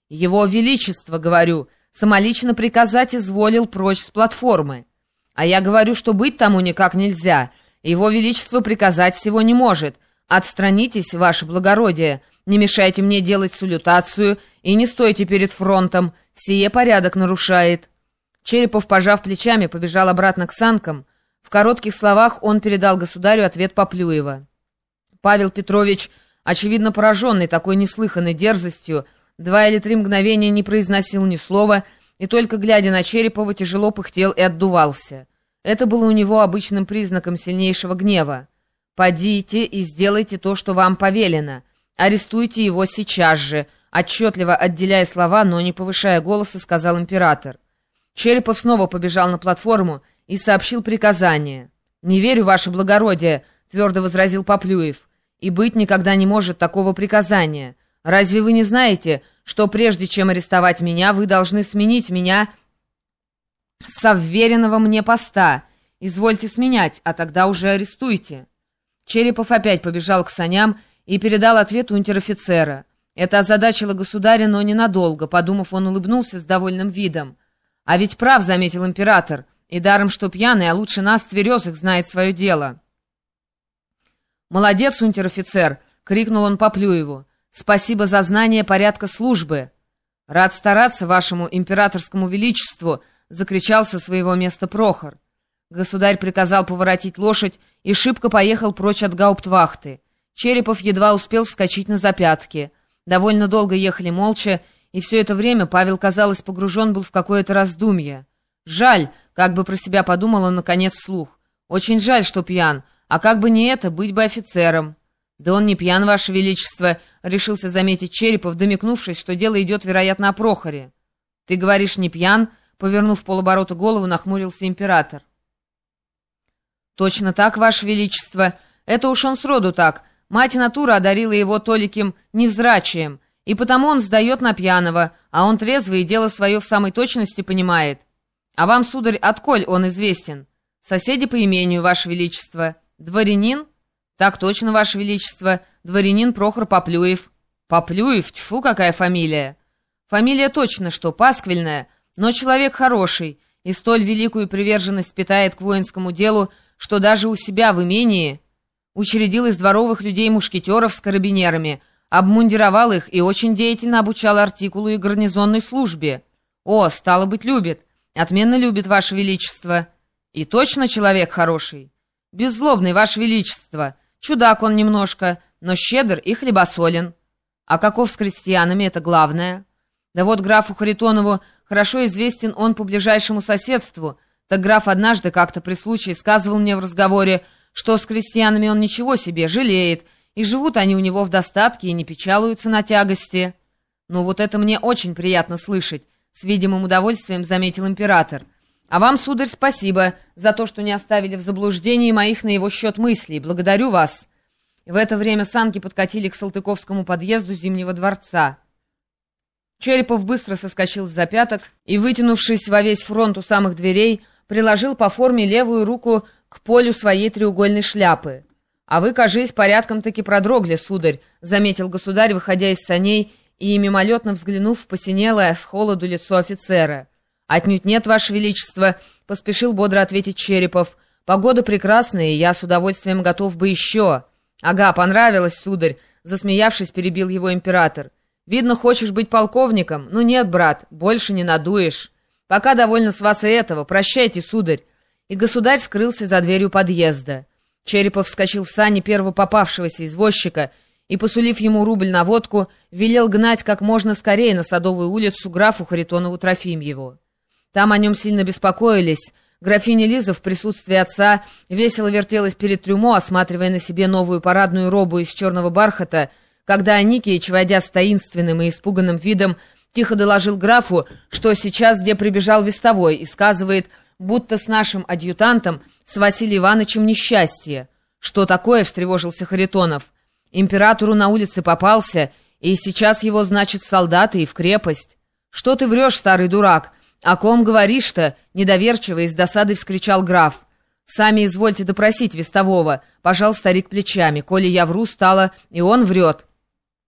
Его Величество, говорю, самолично приказать изволил прочь с платформы. А я говорю, что быть тому никак нельзя. Его Величество приказать всего не может. Отстранитесь, ваше благородие, не мешайте мне делать салютацию и не стойте перед фронтом, сие порядок нарушает». Черепов, пожав плечами, побежал обратно к санкам. В коротких словах он передал государю ответ Поплюева. Павел Петрович, очевидно пораженный такой неслыханной дерзостью, 2 или 3 мгновения не произносил ни слова и только, глядя на Черепова, тяжело пыхтел и отдувался. Это было у него обычным признаком сильнейшего гнева. «Подите и сделайте то, что вам повелено. Арестуйте его сейчас же», отчетливо отделяя слова, но не повышая голоса, сказал император. Черепов снова побежал на платформу и сообщил приказание. «Не верю, ваше благородие», — твердо возразил Поплюев. «И быть никогда не может такого приказания. Разве вы не знаете, что прежде чем арестовать меня, вы должны сменить меня со вверенного мне поста? Извольте сменять, а тогда уже арестуйте». Черепов опять побежал к саням и передал ответ унтер-офицера. Это озадачило государя, но ненадолго. Подумав, он улыбнулся с довольным видом. «А ведь прав», — заметил император, — «и даром что пьяный, а лучше нас, тверезых, знает свое дело». «Молодец, унтер-офицер!» — крикнул он Поплюеву. «Спасибо за знание порядка службы!» «Рад стараться вашему императорскому величеству!» — закричал со своего места Прохор. Государь приказал поворотить лошадь и шибко поехал прочь от гауптвахты. Черепов едва успел вскочить на запятки. Довольно долго ехали молча, и все это время Павел, казалось, погружен был в какое-то раздумье. «Жаль», — как бы про себя подумал он наконец вслух. «Очень жаль, что пьян, а как бы не это, быть бы офицером». «Да он не пьян, ваше величество», — решился заметить Черепов, домикнувшись, что дело идет, вероятно, о Прохоре. «Ты говоришь, не пьян?» — повернув полоборота голову, нахмурился император. «Точно так, ваше величество. Это уж он сроду так. Мать натура одарила его толиким невзрачием, и потому он сдает на пьяного, а он трезвый и дело свое в самой точности понимает. А вам, сударь, отколь он известен? Соседи по имению, ваше величество. Дворянин?» «Так точно, ваше величество. Дворянин Прохор Поплюев». «Поплюев? Тьфу, какая фамилия!» «Фамилия точно что, пасквильная, но человек хороший, и столь великую приверженность питает к воинскому делу, что даже у себя в имении учредил из дворовых людей мушкетеров с карабинерами, обмундировал их и очень деятельно обучал артикулу и гарнизонной службе». «О, стало быть, любит. Отменно любит, ваше величество». «И точно человек хороший?» «Беззлобный, ваше величество. Чудак он немножко, но щедр и хлебосолен». «А каков с крестьянами, это главное?» «Да вот графу Харитонову хорошо известен он по ближайшему соседству. Так граф однажды как-то при случае сказывал мне в разговоре, что с крестьянами он ничего себе, жалеет, и живут они у него в достатке и не печалуются на тягости». «Ну вот это мне очень приятно слышать», — с видимым удовольствием заметил император. «А вам, сударь, спасибо за то, что не оставили в заблуждении моих на его счет мыслей. Благодарю вас». В это время санки подкатили к Салтыковскому подъезду Зимнего дворца. Черепов быстро соскочил с запяток и, вытянувшись во весь фронт у самых дверей, приложил по форме левую руку к полю своей треугольной шляпы. «А вы, кажись, порядком-таки продрогли, сударь», — заметил государь, выходя из саней и мимолетно взглянув в посинелое с холоду лицо офицера. «Отнюдь нет, ваше величество», — поспешил бодро ответить Черепов. «Погода прекрасная, и я с удовольствием готов бы еще». «Ага, понравилось, сударь», — засмеявшись, перебил его император. «Видно, хочешь быть полковником? Ну нет, брат, больше не надуешь. Пока довольно с вас и этого. Прощайте, сударь». И государь скрылся за дверью подъезда. Черепов вскочил в сани первого попавшегося извозчика и, посулив ему рубль на водку, велел гнать как можно скорее на Садовую улицу графу Харитонову Трофимьеву. Там о нем сильно беспокоились. Графиня Лиза в присутствии отца весело вертелась перед трюмо, осматривая на себе новую парадную робу из черного бархата, когда Аникеич, войдя с таинственным и испуганным видом, тихо доложил графу, что сейчас где прибежал вестовой и сказывает, будто с нашим адъютантом, с Василием Ивановичем, несчастье. «Что такое?» — встревожился Харитонов. «Императору на улице попался, и сейчас его, значит, в солдаты и в крепость». «Что ты врешь, старый дурак? О ком говоришь-то?» — недоверчиво и с досадой вскричал граф. «Сами извольте допросить вестового», — пожал старик плечами. «Коли я вру, стало, и он врет».